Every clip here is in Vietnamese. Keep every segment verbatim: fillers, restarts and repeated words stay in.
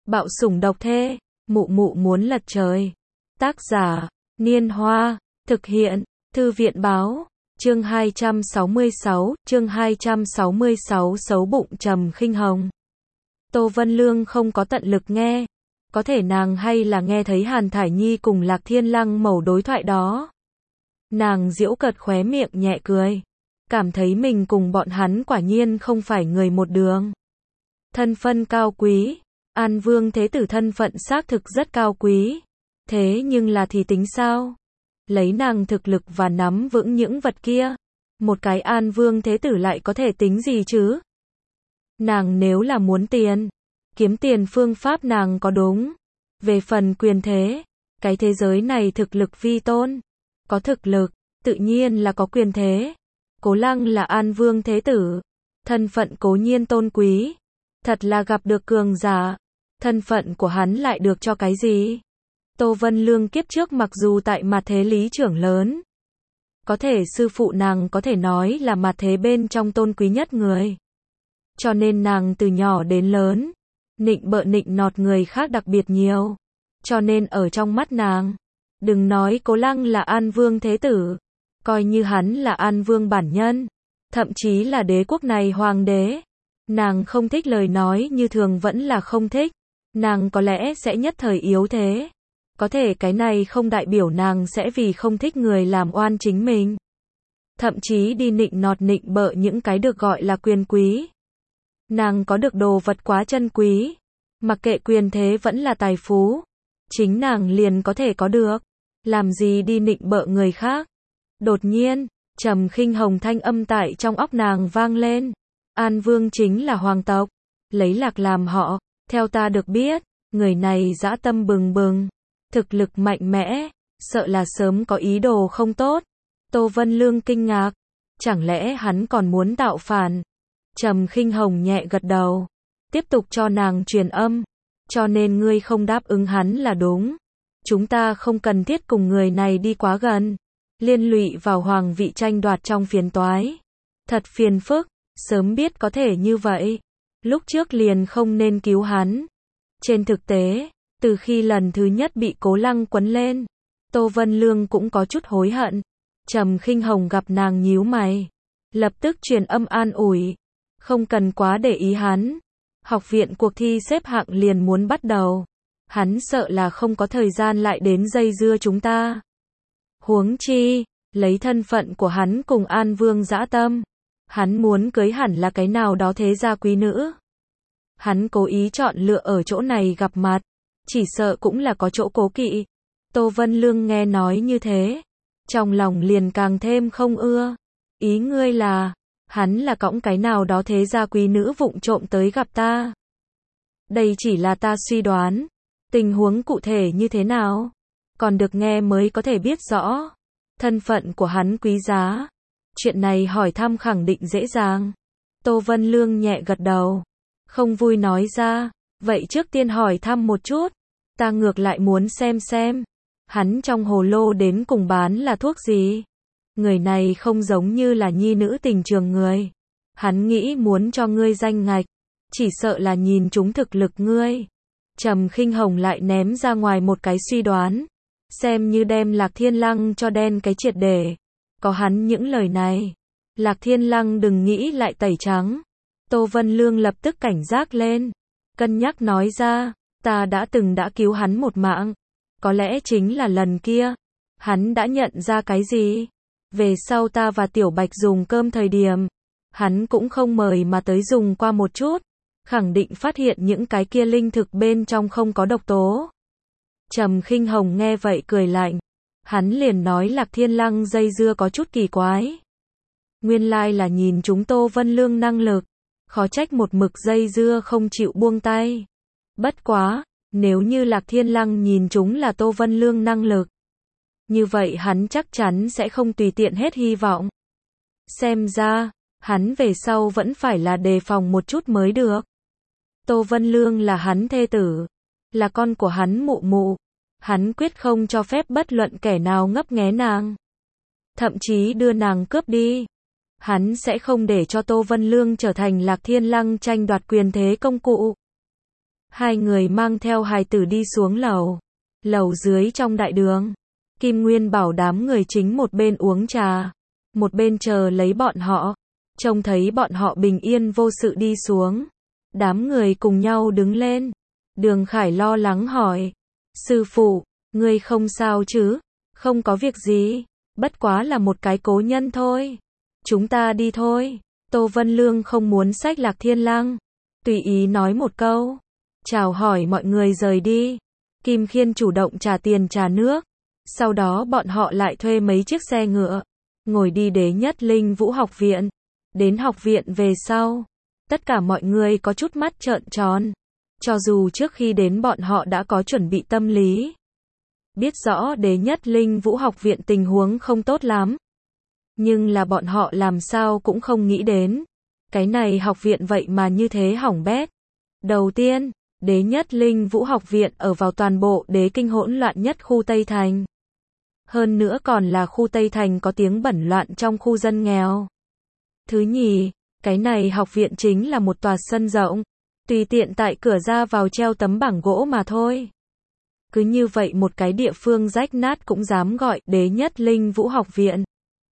Bạo sủng độc thê, mụ mụ muốn lật trời. Tác giả, Niên Hoa, thực hiện, Thư viện báo, chương hai trăm sáu mươi sáu, chương hai trăm sáu mươi sáu xấu bụng Trầm Khinh Hồng. Tô Vân Lương không có tận lực nghe, có thể nàng hay là nghe thấy Hàn Thải Nhi cùng Lạc Thiên Lăng mẩu đối thoại đó. Nàng giễu cợt khóe miệng nhẹ cười, cảm thấy mình cùng bọn hắn quả nhiên không phải người một đường. Thân phận cao quý, An Vương Thế Tử thân phận xác thực rất cao quý, thế nhưng là thì tính sao? Lấy nàng thực lực và nắm vững những vật kia, một cái An Vương Thế Tử lại có thể tính gì chứ? Nàng nếu là muốn tiền, kiếm tiền phương pháp nàng có đúng. Về phần quyền thế, cái thế giới này thực lực vi tôn. Có thực lực, tự nhiên là có quyền thế. Cố Lăng là An Vương Thế Tử, thân phận cố nhiên tôn quý. Thật là gặp được cường giả, thân phận của hắn lại được cho cái gì? Tô Vân Lương kiếp trước mặc dù tại mặt thế lý trưởng lớn, có thể sư phụ nàng có thể nói là mặt thế bên trong tôn quý nhất người. Cho nên nàng từ nhỏ đến lớn, nịnh bợ nịnh nọt người khác đặc biệt nhiều. Cho nên ở trong mắt nàng, đừng nói Cố Lăng là An Vương Thế Tử, coi như hắn là An Vương bản nhân, thậm chí là đế quốc này hoàng đế. Nàng không thích lời nói như thường vẫn là không thích, nàng có lẽ sẽ nhất thời yếu thế. Có thể cái này không đại biểu nàng sẽ vì không thích người làm oan chính mình. Thậm chí đi nịnh nọt nịnh bợ những cái được gọi là quyền quý. Nàng có được đồ vật quá chân quý, mặc kệ quyền thế vẫn là tài phú, chính nàng liền có thể có được, làm gì đi nịnh bợ người khác. Đột nhiên, Trầm Khinh Hồng thanh âm tại trong óc nàng vang lên. An Vương chính là hoàng tộc, lấy Lạc làm họ, theo ta được biết, người này dã tâm bừng bừng, thực lực mạnh mẽ, sợ là sớm có ý đồ không tốt. Tô Vân Lương kinh ngạc, chẳng lẽ hắn còn muốn tạo phản? Trầm Khinh Hồng nhẹ gật đầu, tiếp tục cho nàng truyền âm, cho nên ngươi không đáp ứng hắn là đúng. Chúng ta không cần thiết cùng người này đi quá gần, liên lụy vào hoàng vị tranh đoạt trong phiền toái. Thật phiền phức. Sớm biết có thể như vậy, lúc trước liền không nên cứu hắn. Trên thực tế, từ khi lần thứ nhất bị Cố Lăng quấn lên, Tô Vân Lương cũng có chút hối hận. Trầm Khinh Hồng gặp nàng nhíu mày, lập tức truyền âm an ủi, không cần quá để ý hắn. Học viện cuộc thi xếp hạng liền muốn bắt đầu, hắn sợ là không có thời gian lại đến dây dưa chúng ta. Huống chi, lấy thân phận của hắn cùng An Vương dã tâm, hắn muốn cưới hẳn là cái nào đó thế gia quý nữ. Hắn cố ý chọn lựa ở chỗ này gặp mặt, chỉ sợ cũng là có chỗ cố kỵ. Tô Vân Lương nghe nói như thế, trong lòng liền càng thêm không ưa. Ý ngươi là, hắn là cõng cái nào đó thế gia quý nữ vụng trộm tới gặp ta. Đây chỉ là ta suy đoán, tình huống cụ thể như thế nào, còn được nghe mới có thể biết rõ. Thân phận của hắn quý giá, chuyện này hỏi thăm khẳng định dễ dàng. Tô Vân Lương nhẹ gật đầu, không vui nói ra, vậy trước tiên hỏi thăm một chút, ta ngược lại muốn xem xem, hắn trong hồ lô đến cùng bán là thuốc gì. Người này không giống như là nhi nữ tình trường người, hắn nghĩ muốn cho ngươi danh ngạch, chỉ sợ là nhìn trúng thực lực ngươi. Trầm Khinh Hồng lại ném ra ngoài một cái suy đoán, xem như đem Lạc Thiên Lăng cho đen cái triệt để. Có hắn những lời này, Lạc Thiên Lăng đừng nghĩ lại tẩy trắng. Tô Vân Lương lập tức cảnh giác lên, cân nhắc nói ra, ta đã từng đã cứu hắn một mạng, có lẽ chính là lần kia, hắn đã nhận ra cái gì. Về sau ta và Tiểu Bạch dùng cơm thời điểm, hắn cũng không mời mà tới dùng qua một chút, khẳng định phát hiện những cái kia linh thực bên trong không có độc tố. Trầm Khinh Hồng nghe vậy cười lạnh. Hắn liền nói Lạc Thiên Lăng dây dưa có chút kỳ quái. Nguyên lai là nhìn chúng Tô Vân Lương năng lực, khó trách một mực dây dưa không chịu buông tay. Bất quá, nếu như Lạc Thiên Lăng nhìn chúng là Tô Vân Lương năng lực, như vậy hắn chắc chắn sẽ không tùy tiện hết hy vọng. Xem ra, hắn về sau vẫn phải là đề phòng một chút mới được. Tô Vân Lương là hắn thê tử, là con của hắn mụ mụ. Hắn quyết không cho phép bất luận kẻ nào ngấp nghé nàng, thậm chí đưa nàng cướp đi. Hắn sẽ không để cho Tô Vân Lương trở thành Lạc Thiên Lăng tranh đoạt quyền thế công cụ. Hai người mang theo hài tử đi xuống lầu. Lầu dưới trong đại đường. Kim Nguyên bảo đám người chính một bên uống trà, một bên chờ lấy bọn họ. Trông thấy bọn họ bình yên vô sự đi xuống. Đám người cùng nhau đứng lên. Đường Khải lo lắng hỏi. Sư phụ, ngươi không sao chứ? Không có việc gì. Bất quá là một cái cố nhân thôi. Chúng ta đi thôi. Tô Vân Lương không muốn xách Lạc Thiên Lăng. Tùy ý nói một câu. Chào hỏi mọi người rời đi. Kim Khiên chủ động trả tiền trả nước. Sau đó bọn họ lại thuê mấy chiếc xe ngựa. Ngồi đi Đế Nhất Linh Vũ học viện. Đến học viện về sau. Tất cả mọi người có chút mắt trợn tròn. Cho dù trước khi đến bọn họ đã có chuẩn bị tâm lý. Biết rõ Đế Nhất Linh Vũ học viện tình huống không tốt lắm. Nhưng là bọn họ làm sao cũng không nghĩ đến. Cái này học viện vậy mà như thế hỏng bét. Đầu tiên, Đế Nhất Linh Vũ học viện ở vào toàn bộ đế kinh hỗn loạn nhất khu Tây Thành. Hơn nữa còn là khu Tây Thành có tiếng bẩn loạn trong khu dân nghèo. Thứ nhì, cái này học viện chính là một tòa sân rộng. Tùy tiện tại cửa ra vào treo tấm bảng gỗ mà thôi. Cứ như vậy một cái địa phương rách nát cũng dám gọi Đế Nhất Linh Vũ học viện.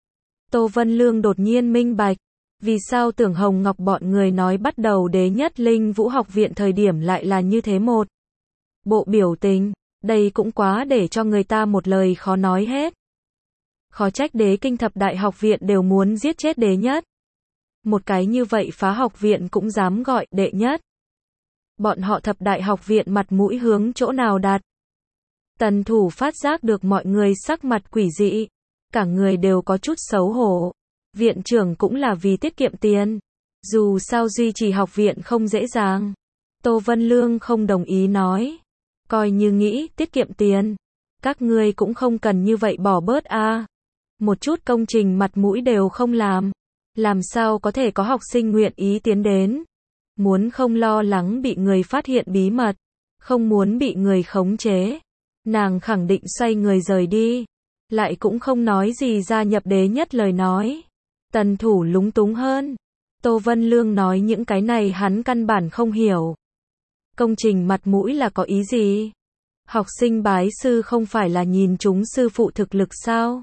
Tô Vân Lương đột nhiên minh bạch. Vì sao Tưởng Hồng Ngọc bọn người nói bắt đầu Đế Nhất Linh Vũ học viện thời điểm lại là như thế một bộ biểu tình. Đây cũng quá để cho người ta một lời khó nói hết. Khó trách đế kinh thập đại học viện đều muốn giết chết đế nhất. Một cái như vậy phá học viện cũng dám gọi đệ nhất. Bọn họ thập đại học viện mặt mũi hướng chỗ nào đặt. Tần Thủ phát giác được mọi người sắc mặt quỷ dị. Cả người đều có chút xấu hổ. Viện trưởng cũng là vì tiết kiệm tiền. Dù sao duy trì học viện không dễ dàng. Tô Vân Lương không đồng ý nói. Coi như nghĩ tiết kiệm tiền. Các ngươi cũng không cần như vậy bỏ bớt a. À. Một chút công trình mặt mũi đều không làm. Làm sao có thể có học sinh nguyện ý tiến đến. Muốn không lo lắng bị người phát hiện bí mật. Không muốn bị người khống chế. Nàng khẳng định xoay người rời đi. Lại cũng không nói gì gia nhập đế nhất lời nói. Tần Thủ lúng túng hơn. Tô Vân Lương nói những cái này hắn căn bản không hiểu. Công trình mặt mũi là có ý gì? Học sinh bái sư không phải là nhìn chúng sư phụ thực lực sao?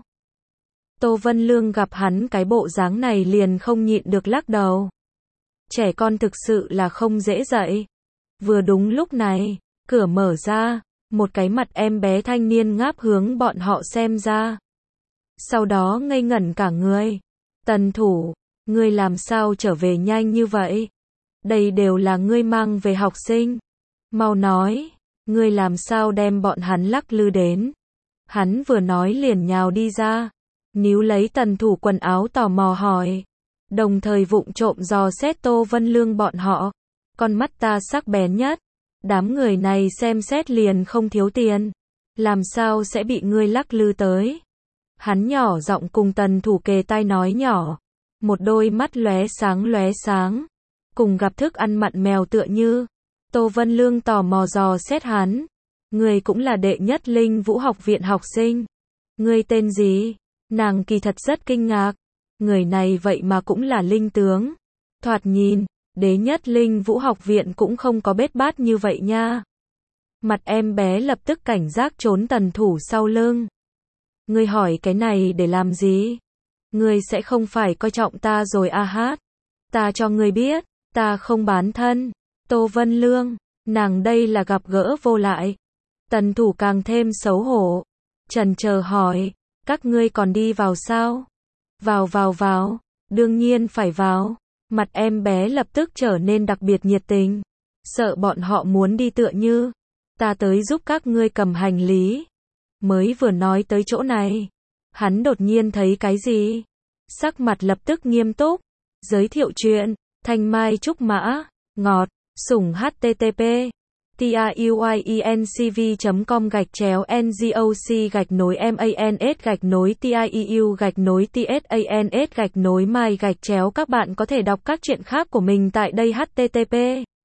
Tô Vân Lương gặp hắn cái bộ dáng này liền không nhịn được lắc đầu. Trẻ con thực sự là không dễ dạy. Vừa đúng lúc này, cửa mở ra, một cái mặt em bé thanh niên ngáp hướng bọn họ xem ra. Sau đó ngây ngẩn cả người. Tần Thủ, ngươi làm sao trở về nhanh như vậy? Đây đều là ngươi mang về học sinh. Mau nói, ngươi làm sao đem bọn hắn lắc lư đến? Hắn vừa nói liền nhào đi ra. Níu lấy Tần Thủ quần áo tò mò hỏi. Đồng thời vụng trộm dò xét Tô Vân Lương bọn họ. Con mắt ta sắc bén nhất. Đám người này xem xét liền không thiếu tiền. Làm sao sẽ bị ngươi lắc lư tới? Hắn nhỏ giọng cùng Tần Thủ kề tai nói nhỏ. Một đôi mắt lóe sáng lóe sáng. Cùng gặp thức ăn mặn mèo tựa như. Tô Vân Lương tò mò dò xét hắn. Ngươi cũng là đệ nhất Linh Vũ học viện học sinh. Ngươi tên gì? Nàng kỳ thật rất kinh ngạc. Người này vậy mà cũng là linh tướng. Thoạt nhìn, đế nhất Linh Vũ học viện cũng không có bết bát như vậy nha. Mặt em bé lập tức cảnh giác trốn Tần Thủ sau lưng. Ngươi hỏi cái này để làm gì? Ngươi sẽ không phải coi trọng ta rồi a hát. Ta cho ngươi biết, ta không bán thân. Tô Vân Lương, nàng đây là gặp gỡ vô lại. Tần Thủ càng thêm xấu hổ. Chần chờ hỏi, các ngươi còn đi vào sao? Vào vào vào, đương nhiên phải vào. Mặt em bé lập tức trở nên đặc biệt nhiệt tình. Sợ bọn họ muốn đi tựa như. Ta tới giúp các ngươi cầm hành lý. Mới vừa nói tới chỗ này. Hắn đột nhiên thấy cái gì? Sắc mặt lập tức nghiêm túc. Giới thiệu chuyện. Thanh Mai Trúc Mã. Ngọt. Sủng http. tiuyencv chấm com gạch chéo ngoc gạch nối mans gạch nối tieu gạch nối tsans gạch nối mai gạch chéo. Các bạn có thể đọc các truyện khác của mình tại đây. http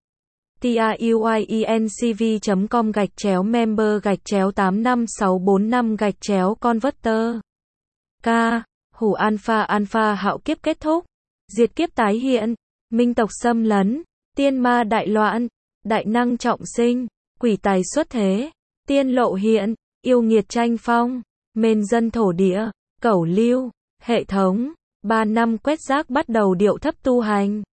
tiuyencv chấm com gạch chéo member gạch chéo tám năm sáu bốn năm gạch chéo converter. K. Hủ alpha alpha hạo kiếp kết thúc. Diệt kiếp tái hiện. Minh tộc xâm lấn. Tiên ma đại loạn. đại năng trọng sinh, quỷ tài xuất thế, tiên lộ hiện, yêu nghiệt tranh phong, mên dân thổ địa, cẩu lưu, hệ thống, ba năm quét rác bắt đầu điệu thấp tu hành.